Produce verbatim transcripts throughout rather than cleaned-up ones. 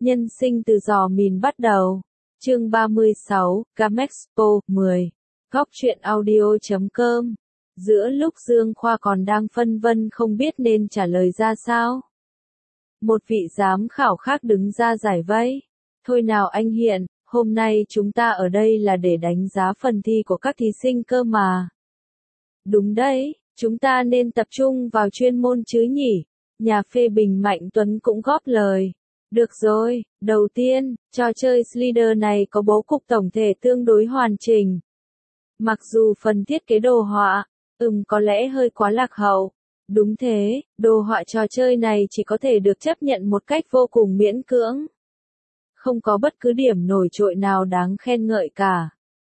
Nhân sinh từ giò mìn bắt đầu. Chương ba mươi sáu, Gamexpo, mười. Góc truyện audio chấm com. Giữa lúc Dương Khoa còn đang phân vân không biết nên trả lời ra sao, một vị giám khảo khác đứng ra giải vây. Thôi nào anh Hiện, hôm nay chúng ta ở đây là để đánh giá phần thi của các thí sinh cơ mà. Đúng đấy, chúng ta nên tập trung vào chuyên môn chứ nhỉ? Nhà phê bình Mạnh Tuấn cũng góp lời. Được rồi, đầu tiên, trò chơi Slider này có bố cục tổng thể tương đối hoàn chỉnh. Mặc dù phần thiết kế đồ họa, ừm có lẽ hơi quá lạc hậu. Đúng thế, đồ họa trò chơi này chỉ có thể được chấp nhận một cách vô cùng miễn cưỡng. Không có bất cứ điểm nổi trội nào đáng khen ngợi cả.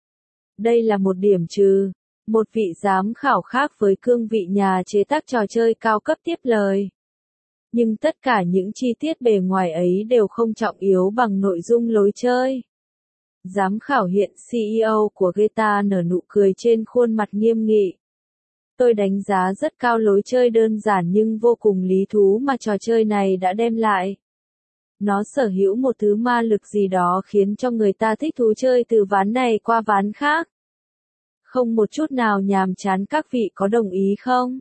Đây là một điểm trừ. Một vị giám khảo khác với cương vị nhà chế tác trò chơi cao cấp tiếp lời. Nhưng tất cả những chi tiết bề ngoài ấy đều không trọng yếu bằng nội dung lối chơi. Giám khảo Hiện xê e ô của Geta nở nụ cười trên khuôn mặt nghiêm nghị. Tôi đánh giá rất cao lối chơi đơn giản nhưng vô cùng lý thú mà trò chơi này đã đem lại. Nó sở hữu một thứ ma lực gì đó khiến cho người ta thích thú chơi từ ván này qua ván khác. Không một chút nào nhàm chán, các vị có đồng ý không?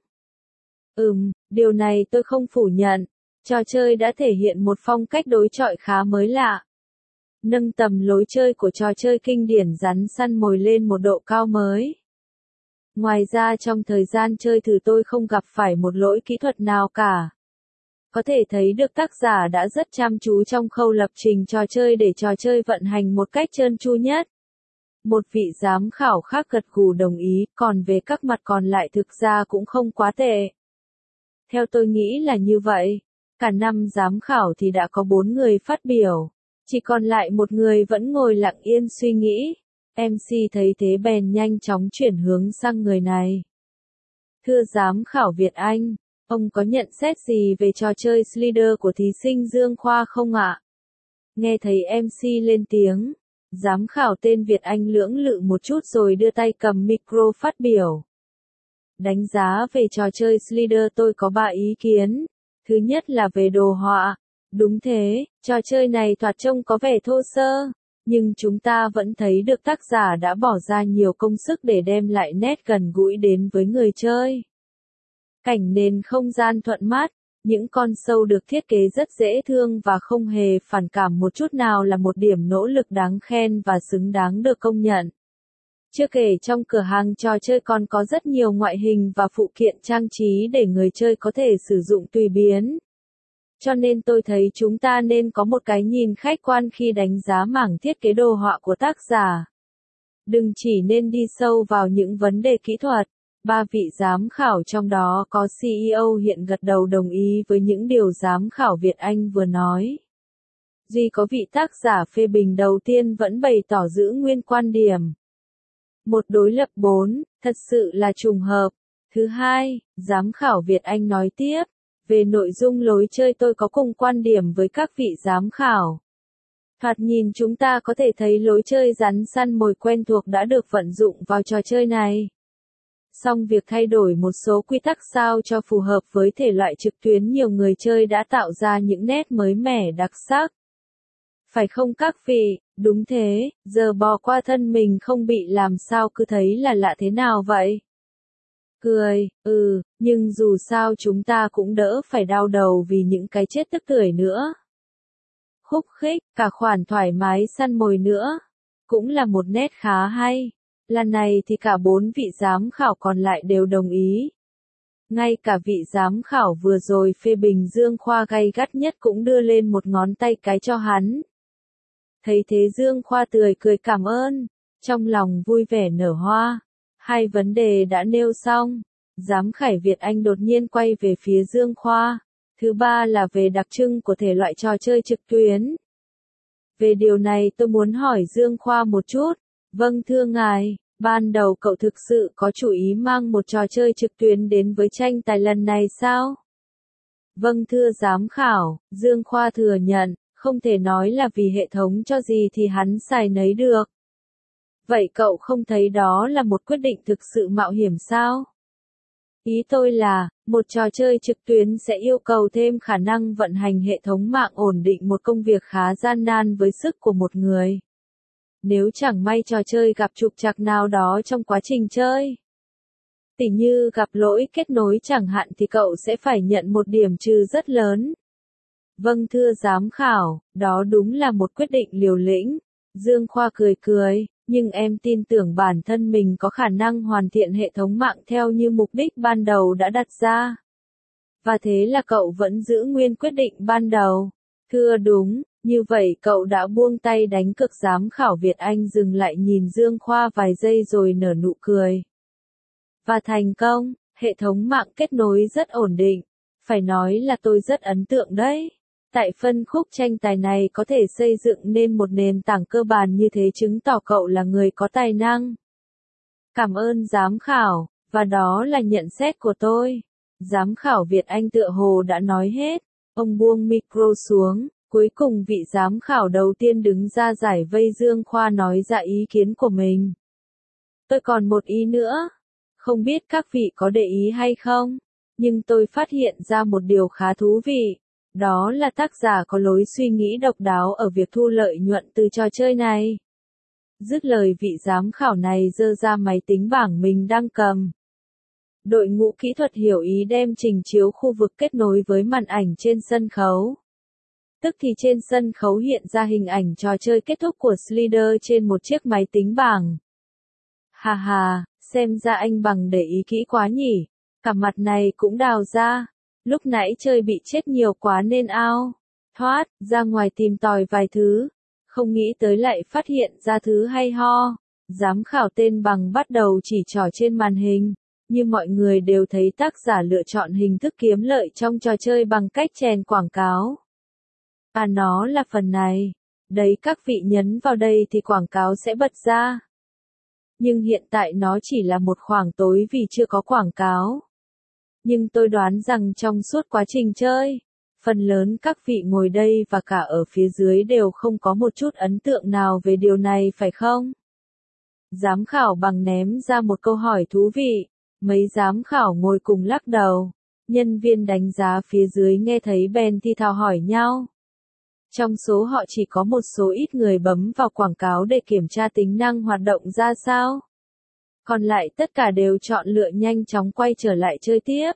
Ừm, điều này tôi không phủ nhận. Trò chơi đã thể hiện một phong cách đối chọi khá mới lạ. Nâng tầm lối chơi của trò chơi kinh điển rắn săn mồi lên một độ cao mới. Ngoài ra trong thời gian chơi thử tôi không gặp phải một lỗi kỹ thuật nào cả. Có thể thấy được tác giả đã rất chăm chú trong khâu lập trình trò chơi để trò chơi vận hành một cách trơn tru nhất. Một vị giám khảo khác gật gù đồng ý, còn về các mặt còn lại thực ra cũng không quá tệ. Theo tôi nghĩ là như vậy. Cả năm giám khảo thì đã có bốn người phát biểu. Chỉ còn lại một người vẫn ngồi lặng yên suy nghĩ. em xê thấy thế bèn nhanh chóng chuyển hướng sang người này. Thưa giám khảo Việt Anh, ông có nhận xét gì về trò chơi Slider của thí sinh Dương Khoa không ạ? Nghe thấy em xê lên tiếng, giám khảo tên Việt Anh lưỡng lự một chút rồi đưa tay cầm micro phát biểu. Đánh giá về trò chơi Slider tôi có ba ý kiến. Thứ nhất là về đồ họa. Đúng thế, trò chơi này thoạt trông có vẻ thô sơ, nhưng chúng ta vẫn thấy được tác giả đã bỏ ra nhiều công sức để đem lại nét gần gũi đến với người chơi. Cảnh nền không gian thuận mát, những con sâu được thiết kế rất dễ thương và không hề phản cảm một chút nào là một điểm nỗ lực đáng khen và xứng đáng được công nhận. Chưa kể trong cửa hàng trò chơi còn có rất nhiều ngoại hình và phụ kiện trang trí để người chơi có thể sử dụng tùy biến. Cho nên tôi thấy chúng ta nên có một cái nhìn khách quan khi đánh giá mảng thiết kế đồ họa của tác giả. Đừng chỉ nên đi sâu vào những vấn đề kỹ thuật. Ba vị giám khảo trong đó có xê e ô Hiện gật đầu đồng ý với những điều giám khảo Việt Anh vừa nói. Duy có vị tác giả phê bình đầu tiên vẫn bày tỏ giữ nguyên quan điểm. Một đối lập bốn, thật sự là trùng hợp. Thứ hai, giám khảo Việt Anh nói tiếp, về nội dung lối chơi tôi có cùng quan điểm với các vị giám khảo. Thoạt nhìn chúng ta có thể thấy lối chơi rắn săn mồi quen thuộc đã được vận dụng vào trò chơi này. Song việc thay đổi một số quy tắc sao cho phù hợp với thể loại trực tuyến nhiều người chơi đã tạo ra những nét mới mẻ đặc sắc. Phải không các vị? Đúng thế, giờ bò qua thân mình không bị làm sao cứ thấy là lạ thế nào vậy? Cười, ừ, nhưng dù sao chúng ta cũng đỡ phải đau đầu vì những cái chết tức tưởi nữa. Khúc khích, cả khoản thoải mái săn mồi nữa. Cũng là một nét khá hay. Lần này thì cả bốn vị giám khảo còn lại đều đồng ý. Ngay cả vị giám khảo vừa rồi phê bình Dương Khoa gay gắt nhất cũng đưa lên một ngón tay cái cho hắn. Thấy thế Dương Khoa tươi cười cảm ơn, trong lòng vui vẻ nở hoa. Hai vấn đề đã nêu xong, giám khảo Việt Anh đột nhiên quay về phía Dương Khoa. Thứ ba là về đặc trưng của thể loại trò chơi trực tuyến. Về điều này tôi muốn hỏi Dương Khoa một chút. Vâng thưa ngài, ban đầu cậu thực sự có chủ ý mang một trò chơi trực tuyến đến với tranh tài lần này sao? Vâng thưa giám khảo, Dương Khoa thừa nhận, không thể nói là vì hệ thống cho gì thì hắn xài nấy được. Vậy cậu không thấy đó là một quyết định thực sự mạo hiểm sao? Ý tôi là, một trò chơi trực tuyến sẽ yêu cầu thêm khả năng vận hành hệ thống mạng ổn định, một công việc khá gian nan với sức của một người. Nếu chẳng may trò chơi gặp trục trặc nào đó trong quá trình chơi, tỉ như gặp lỗi kết nối chẳng hạn, thì cậu sẽ phải nhận một điểm trừ rất lớn. Vâng thưa giám khảo, đó đúng là một quyết định liều lĩnh. Dương Khoa cười cười, nhưng em tin tưởng bản thân mình có khả năng hoàn thiện hệ thống mạng theo như mục đích ban đầu đã đặt ra. Và thế là cậu vẫn giữ nguyên quyết định ban đầu. Thưa đúng, như vậy cậu đã buông tay đánh cược. Giám khảo Việt Anh dừng lại nhìn Dương Khoa vài giây rồi nở nụ cười. Và thành công, hệ thống mạng kết nối rất ổn định. Phải nói là tôi rất ấn tượng đấy. Tại phân khúc tranh tài này có thể xây dựng nên một nền tảng cơ bản như thế chứng tỏ cậu là người có tài năng. Cảm ơn giám khảo, và đó là nhận xét của tôi. Giám khảo Việt Anh tựa hồ đã nói hết. Ông buông micro xuống, cuối cùng vị giám khảo đầu tiên đứng ra giải vây. Dương Khoa nói ra ý kiến của mình. Tôi còn một ý nữa. Không biết các vị có để ý hay không, nhưng tôi phát hiện ra một điều khá thú vị. Đó là tác giả có lối suy nghĩ độc đáo ở việc thu lợi nhuận từ trò chơi này. Dứt lời, vị giám khảo này giơ ra máy tính bảng mình đang cầm. Đội ngũ kỹ thuật hiểu ý đem trình chiếu khu vực kết nối với màn ảnh trên sân khấu. Tức thì trên sân khấu hiện ra hình ảnh trò chơi kết thúc của Slider trên một chiếc máy tính bảng. Hà hà, xem ra anh Bằng để ý kỹ quá nhỉ. Cả mặt này cũng đào ra. Lúc nãy chơi bị chết nhiều quá nên ao thoát ra ngoài tìm tòi vài thứ, không nghĩ tới lại phát hiện ra thứ hay ho. Giám khảo tên Bằng bắt đầu chỉ trỏ trên màn hình, như mọi người đều thấy tác giả lựa chọn hình thức kiếm lợi trong trò chơi bằng cách chèn quảng cáo. À, nó là phần này. Đấy, các vị nhấn vào đây thì quảng cáo sẽ bật ra. Nhưng hiện tại nó chỉ là một khoảng tối vì chưa có quảng cáo. Nhưng tôi đoán rằng trong suốt quá trình chơi, phần lớn các vị ngồi đây và cả ở phía dưới đều không có một chút ấn tượng nào về điều này, phải không? Giám khảo Bằng ném ra một câu hỏi thú vị. Mấy giám khảo ngồi cùng lắc đầu. Nhân viên đánh giá phía dưới nghe thấy bèn thì thào hỏi nhau. Trong số họ chỉ có một số ít người bấm vào quảng cáo để kiểm tra tính năng hoạt động ra sao. Còn lại tất cả đều chọn lựa nhanh chóng quay trở lại chơi tiếp.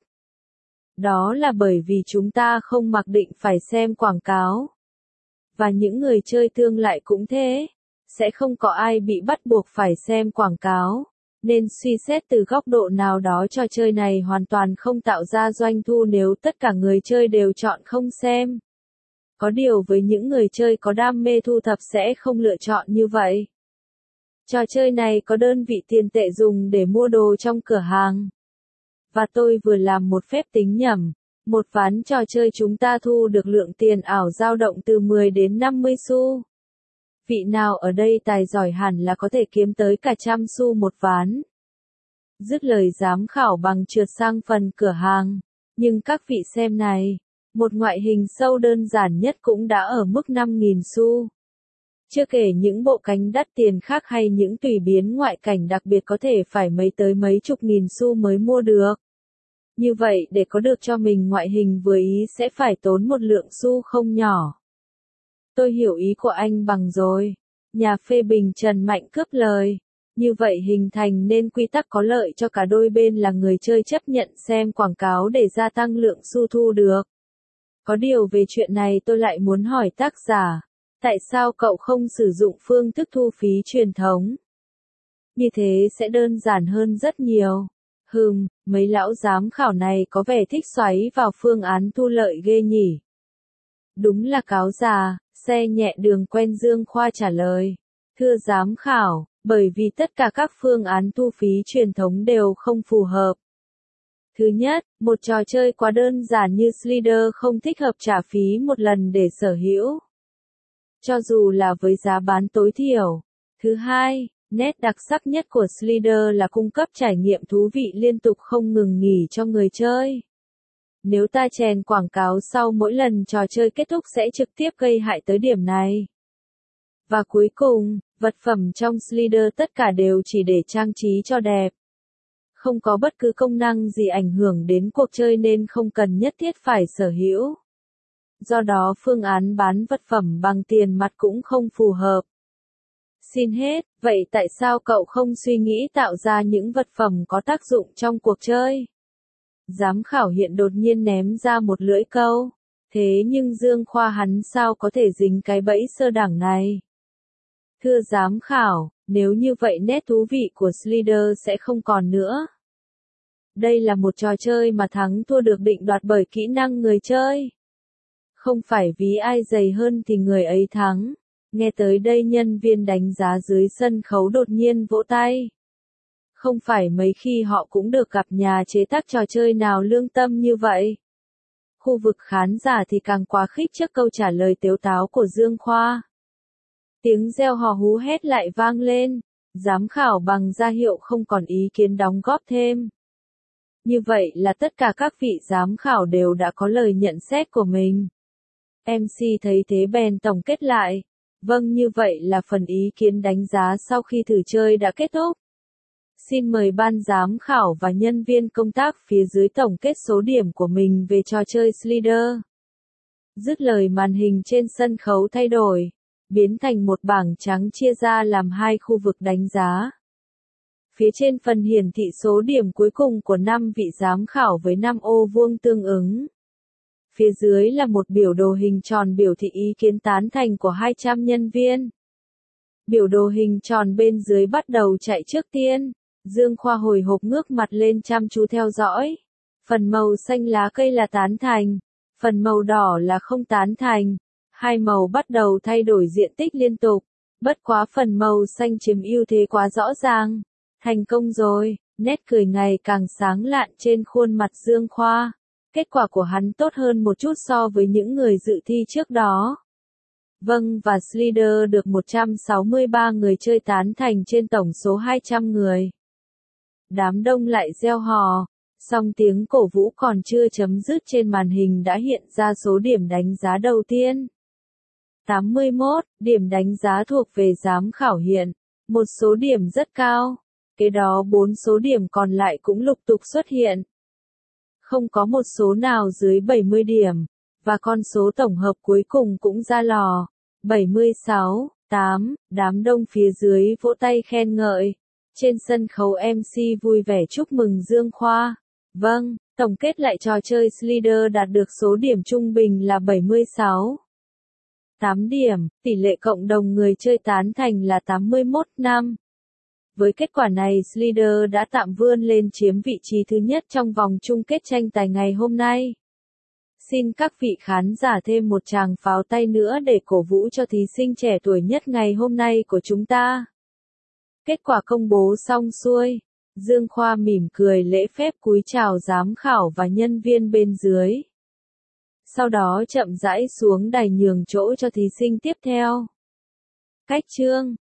Đó là bởi vì chúng ta không mặc định phải xem quảng cáo. Và những người chơi tương lại cũng thế. Sẽ không có ai bị bắt buộc phải xem quảng cáo. Nên suy xét từ góc độ nào đó, trò chơi này hoàn toàn không tạo ra doanh thu nếu tất cả người chơi đều chọn không xem. Có điều với những người chơi có đam mê thu thập sẽ không lựa chọn như vậy. Trò chơi này có đơn vị tiền tệ dùng để mua đồ trong cửa hàng. Và tôi vừa làm một phép tính nhẩm. Một ván trò chơi chúng ta thu được lượng tiền ảo dao động từ mười đến năm mươi xu. Vị nào ở đây tài giỏi hẳn là có thể kiếm tới cả trăm xu một ván. Dứt lời, giám khảo Bằng trượt sang phần cửa hàng. Nhưng các vị xem này. Một ngoại hình sâu đơn giản nhất cũng đã ở mức năm nghìn xu. Chưa kể những bộ cánh đắt tiền khác hay những tùy biến ngoại cảnh đặc biệt có thể phải mấy tới mấy chục nghìn xu mới mua được. Như vậy để có được cho mình ngoại hình vừa ý sẽ phải tốn một lượng xu không nhỏ. Tôi hiểu ý của anh Bằng rồi. Nhà phê bình Trần Mạnh cướp lời. Như vậy hình thành nên quy tắc có lợi cho cả đôi bên là người chơi chấp nhận xem quảng cáo để gia tăng lượng xu thu được. Có điều về chuyện này tôi lại muốn hỏi tác giả. Tại sao cậu không sử dụng phương thức thu phí truyền thống? Như thế sẽ đơn giản hơn rất nhiều. Hừm, mấy lão giám khảo này có vẻ thích xoáy vào phương án thu lợi ghê nhỉ. Đúng là cáo già, xe nhẹ đường quen. Dương Khoa trả lời. Thưa giám khảo, bởi vì tất cả các phương án thu phí truyền thống đều không phù hợp. Thứ nhất, một trò chơi quá đơn giản như Slider không thích hợp trả phí một lần để sở hữu. Cho dù là với giá bán tối thiểu. Thứ hai, nét đặc sắc nhất của Slider là cung cấp trải nghiệm thú vị liên tục không ngừng nghỉ cho người chơi. Nếu ta chèn quảng cáo sau mỗi lần trò chơi kết thúc sẽ trực tiếp gây hại tới điểm này. Và cuối cùng, vật phẩm trong Slider tất cả đều chỉ để trang trí cho đẹp. không có bất cứ công năng gì ảnh hưởng đến cuộc chơi nên không cần nhất thiết phải sở hữu. Do đó phương án bán vật phẩm bằng tiền mặt cũng không phù hợp. Xin hết, vậy tại sao cậu không suy nghĩ tạo ra những vật phẩm có tác dụng trong cuộc chơi? Giám khảo hiện đột nhiên ném ra một lưỡi câu. Thế nhưng Dương Khoa hắn sao có thể dính cái bẫy sơ đẳng này? Thưa giám khảo, nếu như vậy nét thú vị của Slider sẽ không còn nữa. Đây là một trò chơi mà thắng thua được định đoạt bởi kỹ năng người chơi. Không phải ví ai dày hơn thì người ấy thắng. Nghe tới đây nhân viên đánh giá dưới sân khấu đột nhiên vỗ tay. Không phải mấy khi họ cũng được gặp nhà chế tác trò chơi nào lương tâm như vậy. Khu vực khán giả thì càng quá khích trước câu trả lời tếu táo của Dương Khoa. Tiếng reo hò hú hét lại vang lên. Giám khảo bằng ra hiệu không còn ý kiến đóng góp thêm. Như vậy là tất cả các vị giám khảo đều đã có lời nhận xét của mình. em xê thấy thế bèn tổng kết lại. Vâng, như vậy là phần ý kiến đánh giá sau khi thử chơi đã kết thúc. Xin mời ban giám khảo và nhân viên công tác phía dưới tổng kết số điểm của mình về trò chơi Slider. Dứt lời màn hình trên sân khấu thay đổi, biến thành một bảng trắng chia ra làm hai khu vực đánh giá. Phía trên phần hiển thị số điểm cuối cùng của năm vị giám khảo với năm ô vuông tương ứng. Phía dưới là một biểu đồ hình tròn biểu thị ý kiến tán thành của hai trăm nhân viên. Biểu đồ hình tròn bên dưới bắt đầu chạy trước tiên. Dương Khoa hồi hộp ngước mặt lên chăm chú theo dõi. Phần màu xanh lá cây là tán thành. Phần màu đỏ là không tán thành. Hai màu bắt đầu thay đổi diện tích liên tục. Bất quá phần màu xanh chiếm ưu thế quá rõ ràng. Thành công rồi, nét cười ngày càng sáng lạn trên khuôn mặt Dương Khoa. Kết quả của hắn tốt hơn một chút so với những người dự thi trước đó. Vâng, và Slider được một trăm sáu mươi ba người chơi tán thành trên tổng số hai trăm người. Đám đông lại reo hò, song tiếng cổ vũ còn chưa chấm dứt trên màn hình đã hiện ra số điểm đánh giá đầu tiên. tám mươi mốt, điểm đánh giá thuộc về giám khảo hiện, một số điểm rất cao. Kế đó bốn số điểm còn lại cũng lục tục xuất hiện. Không có một số nào dưới bảy mươi điểm, và con số tổng hợp cuối cùng cũng ra lò. bảy mươi sáu, tám, đám đông phía dưới vỗ tay khen ngợi. Trên sân khấu em xê vui vẻ chúc mừng Dương Khoa. Vâng, tổng kết lại trò chơi Slider đạt được số điểm trung bình là bảy mươi sáu. tám điểm, tỷ lệ cộng đồng người chơi tán thành là tám mươi mốt năm. Với kết quả này Slider đã tạm vươn lên chiếm vị trí thứ nhất trong vòng chung kết tranh tài ngày hôm nay. Xin các vị khán giả thêm một tràng pháo tay nữa để cổ vũ cho thí sinh trẻ tuổi nhất ngày hôm nay của chúng ta. Kết quả công bố xong xuôi. Dương Khoa mỉm cười lễ phép cúi chào giám khảo và nhân viên bên dưới. Sau đó chậm rãi xuống đài nhường chỗ cho thí sinh tiếp theo. Cách chương